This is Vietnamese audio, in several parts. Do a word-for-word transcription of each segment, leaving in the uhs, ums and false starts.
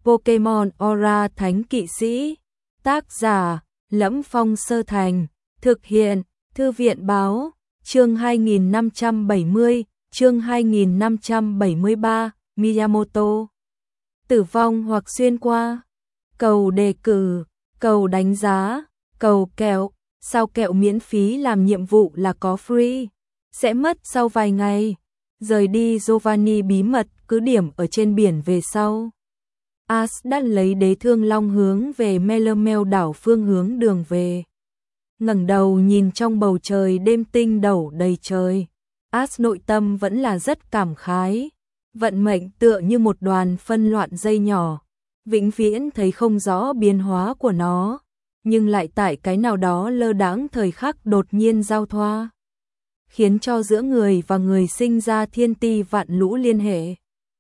Pokemon Aura Thánh Kỵ Sĩ. Tác giả: Lẫm Phong Sơ Thành. Thực hiện: Thư viện Báo. Chương hai nghìn năm trăm bảy mươi, chương hai nghìn năm trăm bảy mươi ba, Miyamoto. Tử vong hoặc xuyên qua. Cầu đề cử, cầu đánh giá, cầu kẹo. Sao kẹo miễn phí làm nhiệm vụ là có free. Sẽ mất sau vài ngày. Rời đi Giovanni bí mật cứ điểm ở trên biển về sau. Ash đã lấy đế thương long hướng về Melamel đảo phương hướng đường về. Ngẩng đầu nhìn trong bầu trời đêm tinh đẩu đầy trời. Ash nội tâm vẫn là rất cảm khái. Vận mệnh tựa như một đoàn phân loạn dây nhỏ. Vĩnh viễn thấy không rõ biến hóa của nó. Nhưng lại tại cái nào đó lơ đãng thời khắc đột nhiên giao thoa. Khiến cho giữa người và người sinh ra thiên ti vạn lũ liên hệ.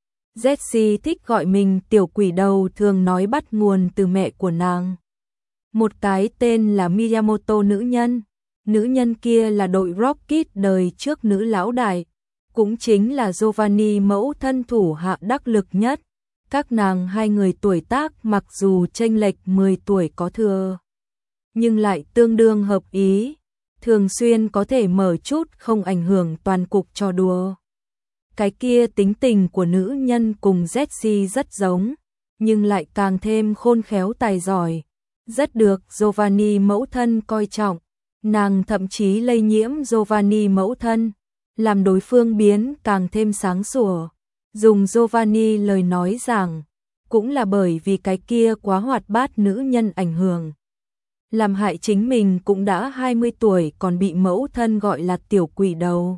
Jessie thích gọi mình tiểu quỷ đầu, thường nói bắt nguồn từ mẹ của nàng. Một cái tên là Miyamoto nữ nhân. Nữ nhân kia là đội Rocket đời trước nữ lão đại. Cũng chính là Giovanni mẫu thân thủ hạ đắc lực nhất. Các nàng hai người tuổi tác mặc dù chênh lệch mười tuổi có thừa. Nhưng lại tương đương hợp ý. Thường xuyên có thể mở chút không ảnh hưởng toàn cục trò đùa. Cái kia tính tình của nữ nhân cùng Jessie rất giống, nhưng lại càng thêm khôn khéo tài giỏi. Rất được Giovanni mẫu thân coi trọng. Nàng thậm chí lây nhiễm Giovanni mẫu thân, làm đối phương biến càng thêm sáng sủa. Dùng Giovanni lời nói rằng, cũng là bởi vì cái kia quá hoạt bát nữ nhân ảnh hưởng. Làm hại chính mình cũng đã hai mươi tuổi còn bị mẫu thân gọi là tiểu quỷ đầu.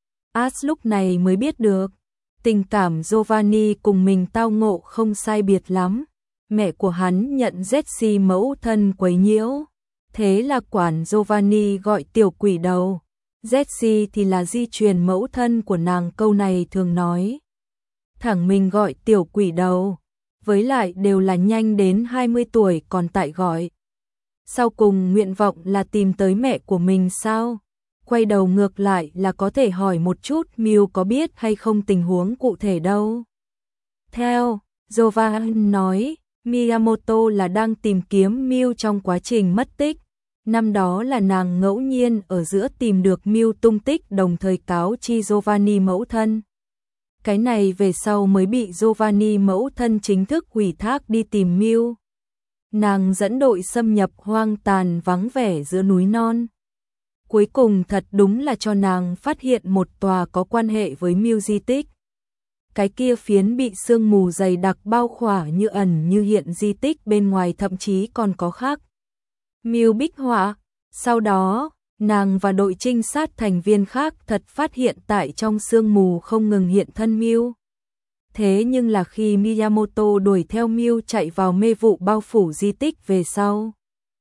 Ash lúc này mới biết được, tình cảm Giovanni cùng mình tao ngộ không sai biệt lắm. Mẹ của hắn nhận Jessie mẫu thân quấy nhiễu, thế là quản Giovanni gọi tiểu quỷ đầu. Jessie thì là di truyền mẫu thân của nàng, câu này thường nói. Thẳng mình gọi tiểu quỷ đầu, với lại đều là nhanh đến hai mươi tuổi còn tại gọi. Sau cùng nguyện vọng là tìm tới mẹ của mình sao? Quay đầu ngược lại là có thể hỏi một chút Mew có biết hay không tình huống cụ thể đâu. Theo Giovanni nói, Miyamoto là đang tìm kiếm Mew trong quá trình mất tích. Năm đó là nàng ngẫu nhiên ở giữa tìm được Mew tung tích, đồng thời cáo chi Giovanni mẫu thân. Cái này về sau mới bị Giovanni mẫu thân chính thức ủy thác đi tìm Mew. Nàng dẫn đội xâm nhập hoang tàn vắng vẻ giữa núi non. Cuối cùng thật đúng là cho nàng phát hiện một tòa có quan hệ với Mew di tích. Cái kia phiến bị sương mù dày đặc bao khỏa như ẩn như hiện di tích, bên ngoài thậm chí còn có khắc Mew bích họa. Sau đó, nàng và đội trinh sát thành viên khác thật phát hiện tại trong sương mù không ngừng hiện thân Mew. Thế nhưng là khi Miyamoto đuổi theo Mew chạy vào mê vụ bao phủ di tích về sau,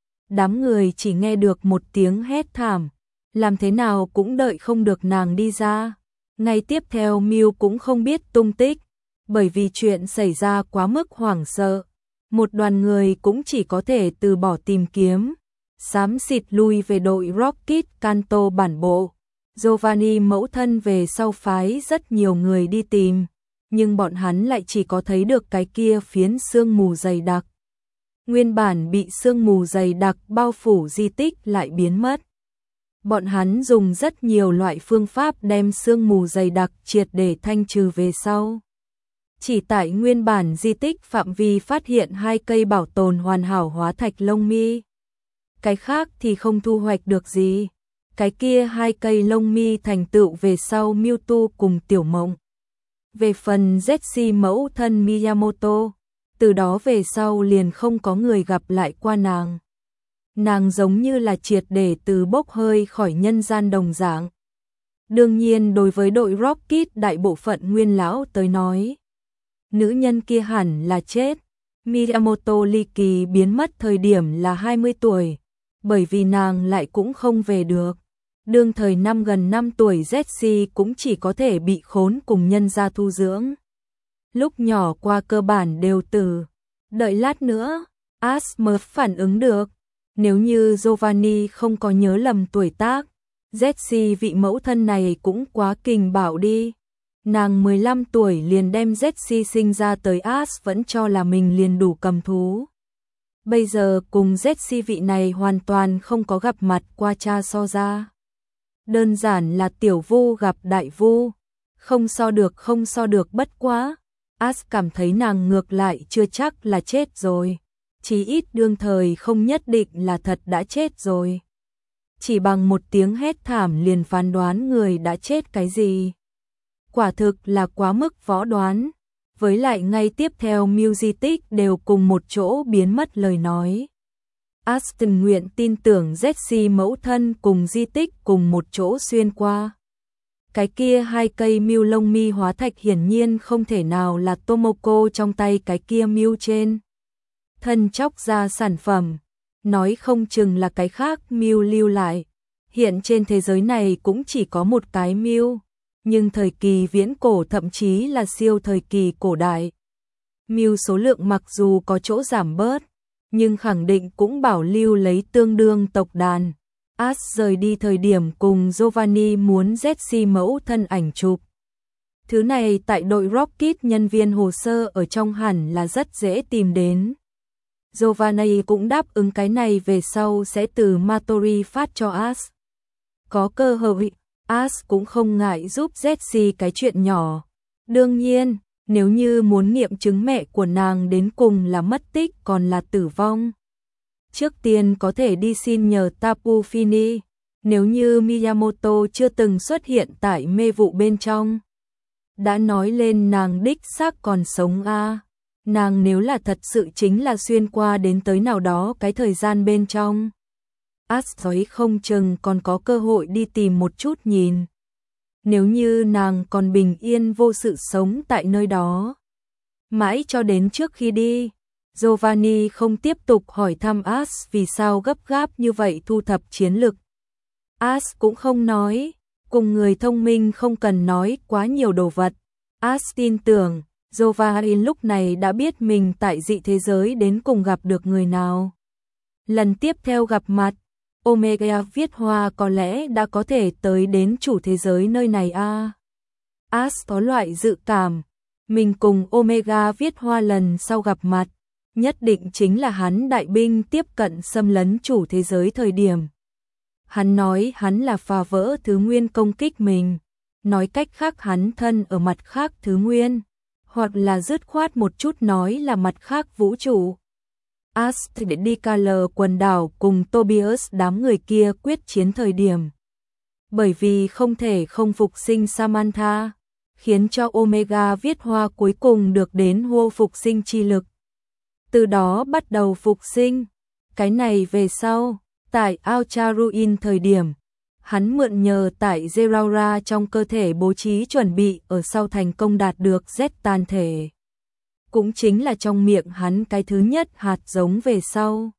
đám người chỉ nghe được một tiếng hét thảm, làm thế nào cũng đợi không được nàng đi ra. Ngay tiếp theo Mew cũng không biết tung tích, bởi vì chuyện xảy ra quá mức hoảng sợ. Một đoàn người cũng chỉ có thể từ bỏ tìm kiếm, xám xịt lui về đội Rocket Kanto bản bộ. Giovanni mẫu thân về sau phái rất nhiều người đi tìm, nhưng bọn hắn lại chỉ có thấy được cái kia phiến sương mù dày đặc. Nguyên bản bị sương mù dày đặc bao phủ di tích lại biến mất. Bọn hắn dùng rất nhiều loại phương pháp đem sương mù dày đặc triệt để thanh trừ về sau. Chỉ tại nguyên bản di tích phạm vi phát hiện hai cây bảo tồn hoàn hảo hóa thạch lông mi. Cái khác thì không thu hoạch được gì. Cái kia hai cây lông mi thành tựu về sau Mewtwo cùng Tiểu Mộng. Về phần Jessie mẫu thân Miyamoto, từ đó về sau liền không có người gặp lại qua nàng. Nàng giống như là triệt để từ bốc hơi khỏi nhân gian đồng dạng. Đương nhiên đối với đội Rocket đại bộ phận nguyên lão tới nói, nữ nhân kia hẳn là chết. Miyamoto ly kỳ biến mất thời điểm là hai mươi tuổi, bởi vì nàng lại cũng không về được. Đương thời năm gần năm tuổi Jessie cũng chỉ có thể bị khốn cùng nhân gia thu dưỡng. Lúc nhỏ qua cơ bản đều từ. Đợi lát nữa, Ash mới phản ứng được. Nếu như Giovanni không có nhớ lầm tuổi tác, Jessie vị mẫu thân này cũng quá kình bạo đi. Nàng mười lăm tuổi liền đem Jessie sinh ra tới Ash vẫn cho là mình liền đủ cầm thú. Bây giờ cùng Jessie vị này hoàn toàn không có gặp mặt qua cha so ra. Đơn giản là tiểu vu gặp đại vu. Không so được không so được bất quá. Ash cảm thấy nàng ngược lại chưa chắc là chết rồi. Chí ít đương thời không nhất định là thật đã chết rồi. Chỉ bằng một tiếng hét thảm liền phán đoán người đã chết cái gì. Quả thực là quá mức võ đoán. Với lại ngay tiếp theo Music đều cùng một chỗ biến mất lời nói. Aston nguyện tin tưởng Jessie mẫu thân cùng di tích cùng một chỗ xuyên qua. Cái kia hai cây mưu lông mi hóa thạch hiển nhiên không thể nào là Tomoko trong tay cái kia mưu trên. Thân chóc ra sản phẩm, nói không chừng là cái khác mưu lưu lại. Hiện trên thế giới này cũng chỉ có một cái mưu, nhưng thời kỳ viễn cổ thậm chí là siêu thời kỳ cổ đại. Mưu số lượng mặc dù có chỗ giảm bớt, nhưng khẳng định cũng bảo lưu lấy tương đương tộc đàn. Ash rời đi thời điểm cùng Giovanni muốn Jessie mẫu thân ảnh chụp. Thứ này tại đội Rocket nhân viên hồ sơ ở trong hẳn là rất dễ tìm đến. Giovanni cũng đáp ứng cái này về sau sẽ từ Matori phát cho Ash. Có cơ hội, Ash cũng không ngại giúp Jessie cái chuyện nhỏ. Đương nhiên, nếu như muốn nghiệm chứng mẹ của nàng đến cùng là mất tích còn là tử vong. Trước tiên có thể đi xin nhờ Tapu Fini, nếu như Miyamoto chưa từng xuất hiện tại mê vụ bên trong. Đã nói lên nàng đích xác còn sống a, à. Nàng nếu là thật sự chính là xuyên qua đến tới nào đó cái thời gian bên trong. Ash nói không chừng còn có cơ hội đi tìm một chút nhìn. Nếu như nàng còn bình yên vô sự sống tại nơi đó. Mãi cho đến trước khi đi, Giovanni không tiếp tục hỏi thăm Ash vì sao gấp gáp như vậy thu thập chiến lực. Ash cũng không nói, cùng người thông minh không cần nói quá nhiều đồ vật. Ash tin tưởng, Giovanni lúc này đã biết mình tại dị thế giới đến cùng gặp được người nào. Lần tiếp theo gặp mặt, Omega viết hoa có lẽ đã có thể tới đến chủ thế giới nơi này a. À. Ash có loại dự cảm, mình cùng Omega viết hoa lần sau gặp mặt, nhất định chính là hắn đại binh tiếp cận xâm lấn chủ thế giới thời điểm. Hắn nói hắn là phá vỡ thứ nguyên công kích mình, nói cách khác hắn thân ở mặt khác thứ nguyên, hoặc là dứt khoát một chút nói là mặt khác vũ trụ. Ash để đi Kaler quần đảo cùng Tobias đám người kia quyết chiến thời điểm. Bởi vì không thể không phục sinh Samantha, khiến cho Omega viết hoa cuối cùng được đến hô phục sinh chi lực. Từ đó bắt đầu phục sinh. Cái này về sau, tại Alcharuin thời điểm, hắn mượn nhờ tại Zeraora trong cơ thể bố trí chuẩn bị ở sau thành công đạt được Z tàn thể. Cũng chính là trong miệng hắn cái thứ nhất hạt giống về sau.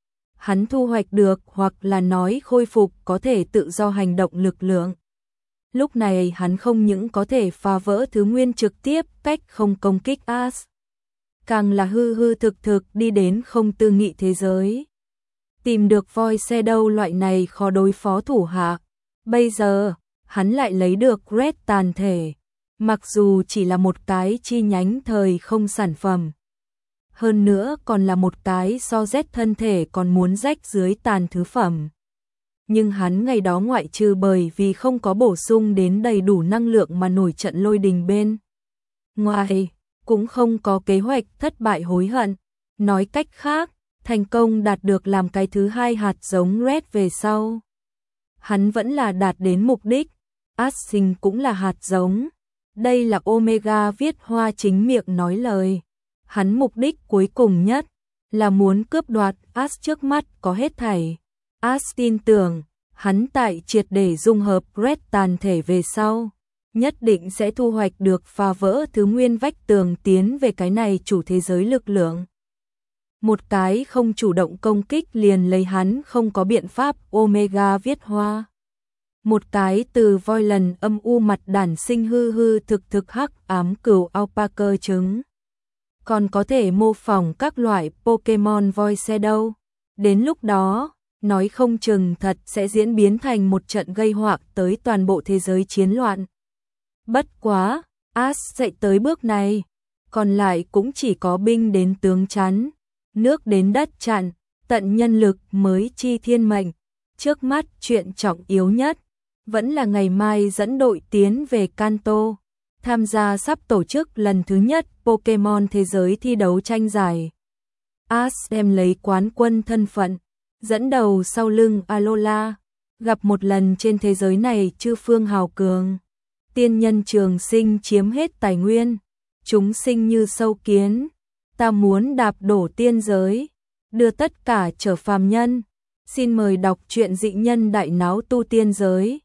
Hắn thu hoạch được hoặc là nói khôi phục có thể tự do hành động lực lượng. Lúc này hắn không những có thể phá vỡ thứ nguyên trực tiếp cách không công kích Ash, càng là hư hư thực thực đi đến không tư nghị thế giới. Tìm được voi xe đâu loại này khó đối phó thủ hạ. Bây giờ, hắn lại lấy được Red tàn thể. Mặc dù chỉ là một cái chi nhánh thời không sản phẩm. Hơn nữa còn là một cái so Z thân thể còn muốn rách dưới tàn thứ phẩm. Nhưng hắn ngày đó ngoại trừ bởi vì không có bổ sung đến đầy đủ năng lượng mà nổi trận lôi đình bên ngoài, cũng không có kế hoạch thất bại hối hận. Nói cách khác, thành công đạt được làm cái thứ hai hạt giống Red về sau. Hắn vẫn là đạt đến mục đích, Ash sinh cũng là hạt giống. Đây là Omega viết hoa chính miệng nói lời. Hắn mục đích cuối cùng nhất là muốn cướp đoạt Ash trước mắt có hết thảy. Ash tin tưởng, hắn tại triệt để dung hợp Red tàn thể về sau, nhất định sẽ thu hoạch được phá vỡ thứ nguyên vách tường tiến về cái này chủ thế giới lực lượng. Một cái không chủ động công kích liền lấy hắn không có biện pháp Omega viết hoa. Một cái từ voi lần âm u mặt đản sinh hư hư thực thực hắc ám cừu alpaca trứng. Còn có thể mô phỏng các loại Pokemon voi xe đâu. Đến lúc đó, nói không chừng thật sẽ diễn biến thành một trận gây họa tới toàn bộ thế giới chiến loạn. Bất quá, As dạy tới bước này, còn lại cũng chỉ có binh đến tướng chắn, nước đến đất chặn, tận nhân lực mới chi thiên mệnh. Trước mắt chuyện trọng yếu nhất vẫn là ngày mai dẫn đội tiến về Kanto, tham gia sắp tổ chức lần thứ nhất Pokemon Thế giới thi đấu tranh giải. As đem lấy quán quân thân phận, dẫn đầu sau lưng Alola, gặp một lần trên thế giới này chư phương hào cường. Tiên nhân trường sinh chiếm hết tài nguyên, chúng sinh như sâu kiến, ta muốn đạp đổ tiên giới, đưa tất cả trở phàm nhân. Xin mời đọc truyện Dị Nhân Đại Náo Tu Tiên Giới.